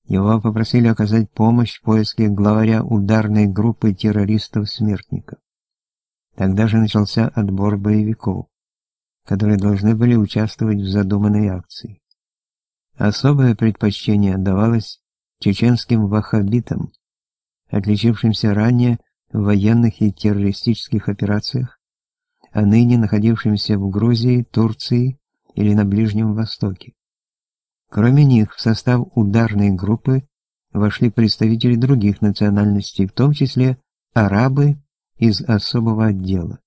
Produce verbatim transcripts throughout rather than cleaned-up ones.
Его попросили оказать помощь в поиске главаря ударной группы террористов-смертников. Тогда же начался отбор боевиков, которые должны были участвовать в задуманной акции. Особое предпочтение отдавалось чеченским ваххабитам, отличившимся ранее в военных и террористических операциях, а ныне находившимся в Грузии, Турции или на Ближнем Востоке. Кроме них, в состав ударной группы вошли представители других национальностей, в том числе арабы из особого отдела.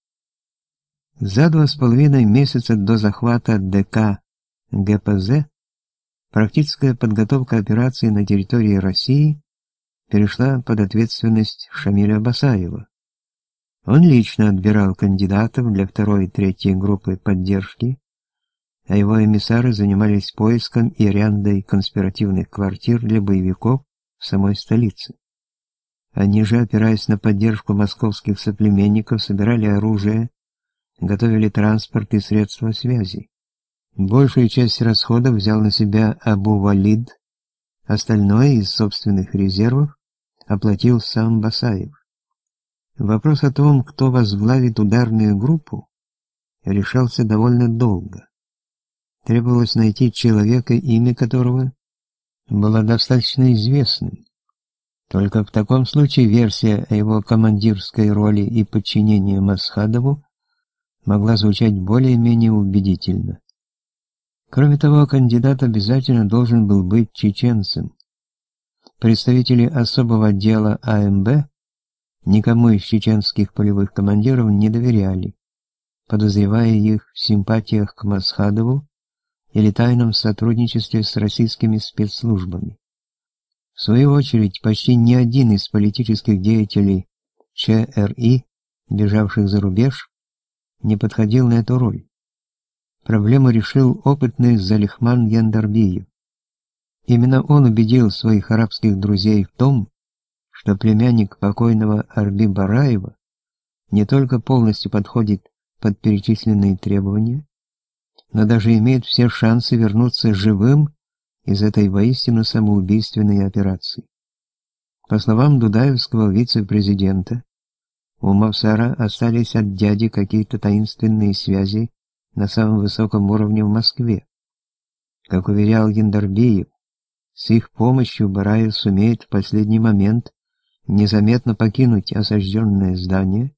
За два с половиной месяца до захвата ДК ГПЗ практическая подготовка операции на территории России перешла под ответственность Шамиля Басаева. Он лично отбирал кандидатов для второй и третьей группы поддержки, а его эмиссары занимались поиском и арендой конспиративных квартир для боевиков в самой столице. Они же, опираясь на поддержку московских соплеменников, собирали оружие, готовили транспорт и средства связи. Большую часть расходов взял на себя Абу-Валид, остальное из собственных резервов оплатил сам Басаев. Вопрос о том, кто возглавит ударную группу, решался довольно долго. Требовалось найти человека, имя которого было достаточно известным. Только в таком случае версия о его командирской роли и подчинении Масхадову могла звучать более-менее убедительно. Кроме того, кандидат обязательно должен был быть чеченцем. Представители особого отдела АМБ никому из чеченских полевых командиров не доверяли, подозревая их в симпатиях к Масхадову или тайном сотрудничестве с российскими спецслужбами. В свою очередь, почти ни один из политических деятелей ЧРИ, бежавших за рубеж, не подходил на эту роль. Проблему решил опытный Залихман Яндарбиев. Именно он убедил своих арабских друзей в том, что племянник покойного Арби Бараева не только полностью подходит под перечисленные требования, но даже имеет все шансы вернуться живым из этой воистину самоубийственной операции. По словам дудаевского вице-президента, у Мавсара остались от дяди какие-то таинственные связи на самом высоком уровне в Москве. Как уверял Яндарбиев, с их помощью Бараев сумеет в последний момент незаметно покинуть осажденное здание,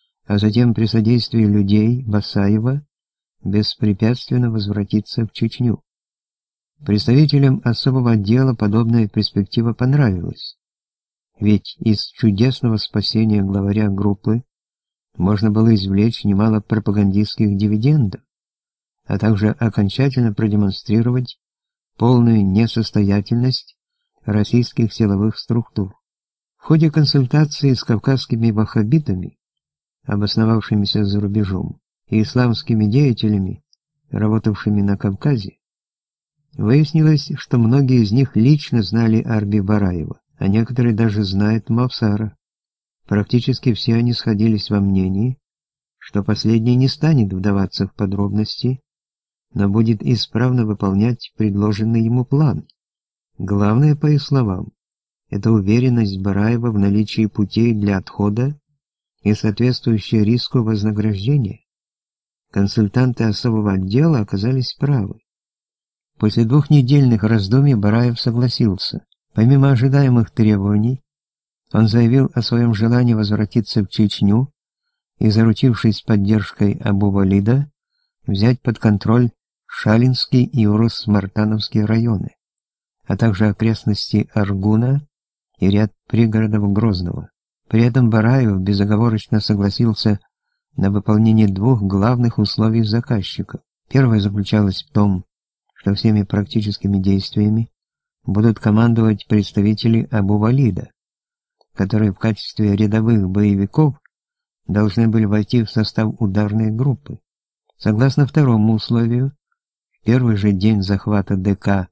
а затем при содействии людей Басаева беспрепятственно возвратиться в Чечню. Представителям особого отдела подобная перспектива понравилась, ведь из чудесного спасения главаря группы можно было извлечь немало пропагандистских дивидендов, а также окончательно продемонстрировать полную несостоятельность российских силовых структур. В ходе консультации с кавказскими ваххабитами, обосновавшимися за рубежом, и исламскими деятелями, работавшими на Кавказе, выяснилось, что многие из них лично знали Арби Бараева, а некоторые даже знают Мавсара. Практически все они сходились во мнении, что последний не станет вдаваться в подробности, но будет исправно выполнять предложенный ему план. Главное, по их словам, это уверенность Бараева в наличии путей для отхода и соответствующее риску вознаграждения. Консультанты особого отдела оказались правы. После двухнедельных раздумий Бараев согласился. Помимо ожидаемых требований, он заявил о своем желании возвратиться в Чечню и, заручившись поддержкой Абу-Валида, взять под контроль Шалинский и Урус-Мартановские районы, а также окрестности Аргуна и ряд пригородов Грозного. При этом Бараев безоговорочно согласился на выполнение двух главных условий заказчика. Первое заключалось в том, что всеми практическими действиями будут командовать представители Абу-Валида, которые в качестве рядовых боевиков должны были войти в состав ударной группы. Согласно второму условию, в первый же день захвата ДК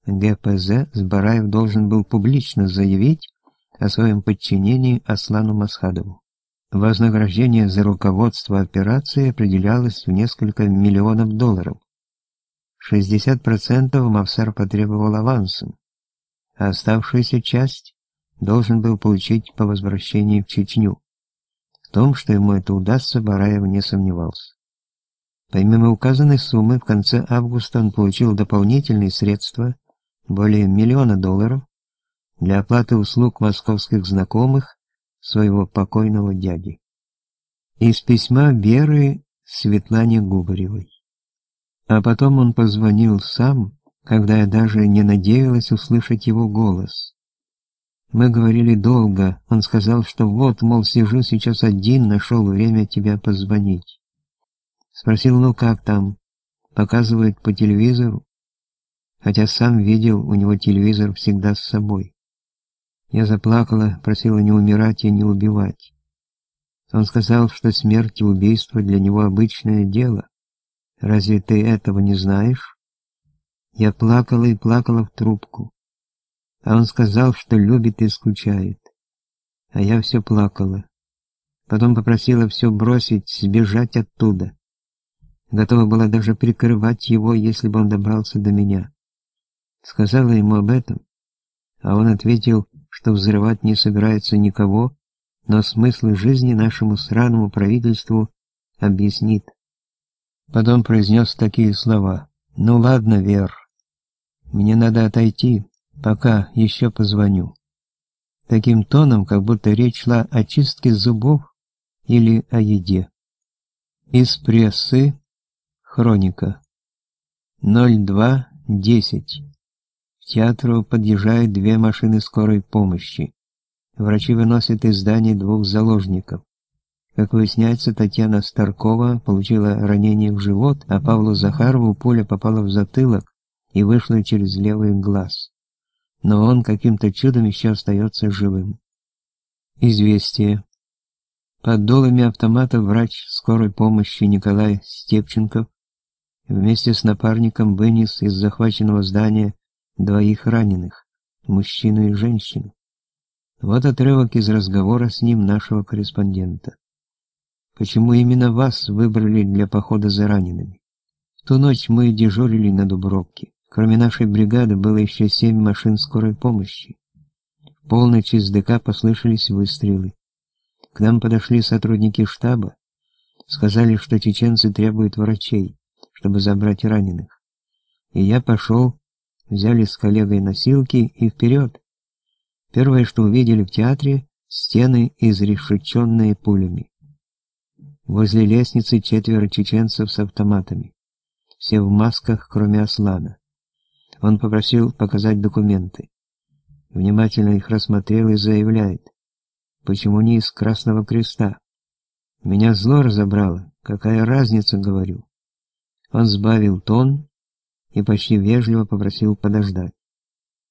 ГПЗ Бараев должен был публично заявить о своем подчинении Аслану Масхадову. Вознаграждение за руководство операцией определялось в несколько миллионов долларов. шестьдесят процентов Мавсар потребовал авансом, а оставшуюся часть должен был получить по возвращении в Чечню. В том, что ему это удастся, Бараев не сомневался. Помимо указанной суммы, в конце августа он получил дополнительные средства, более миллиона долларов, для оплаты услуг московских знакомых своего покойного дяди. Из письма Веры Светлане Губаревой. А потом он позвонил сам, когда я даже не надеялась услышать его голос. Мы говорили долго, он сказал, что вот, мол, сижу сейчас один, нашел время тебя позвонить. Спросил, ну как там, показывают по телевизору, хотя сам видел, у него телевизор всегда с собой. Я заплакала, просила не умирать и не убивать. Он сказал, что смерть и убийство для него обычное дело. Разве ты этого не знаешь? Я плакала и плакала в трубку. А он сказал, что любит и скучает. А я все плакала. Потом попросила все бросить, сбежать оттуда. Готова была даже прикрывать его, если бы он добрался до меня. Сказала ему об этом, а он ответил, что взрывать не собирается никого, но смысл жизни нашему сраному правительству объяснит. Потом произнес такие слова. «Ну ладно, Вер, мне надо отойти, пока еще позвоню». Таким тоном, как будто речь шла о чистке зубов или о еде. Из прессы. Хроника. ноль два десять. К театру подъезжают две машины скорой помощи. Врачи выносят из здания двух заложников. Как выясняется, Татьяна Старкова получила ранение в живот, а Павлу Захарову пуля попала в затылок и вышла через левый глаз. Но он каким-то чудом еще остается живым. Известие. Под дулами автомата врач скорой помощи Николай Степченков вместе с напарником вынес из захваченного здания двоих раненых, мужчину и женщину. Вот отрывок из разговора с ним нашего корреспондента. Почему именно вас выбрали для похода за ранеными? В ту ночь мы дежурили на Дубровке. Кроме нашей бригады было еще семь машин скорой помощи. В полночь из ДК послышались выстрелы. К нам подошли сотрудники штаба, сказали, что чеченцы требуют врачей, чтобы забрать раненых. И я пошел, взяли с коллегой носилки и вперед. Первое, что увидели в театре, стены, изрешеченные пулями. Возле лестницы четверо чеченцев с автоматами. Все в масках, кроме Аслана. Он попросил показать документы. Внимательно их рассмотрел и заявляет: «Почему не из Красного Креста?» Меня зло разобрало. «Какая разница?» — говорю. Он сбавил тон и почти вежливо попросил подождать.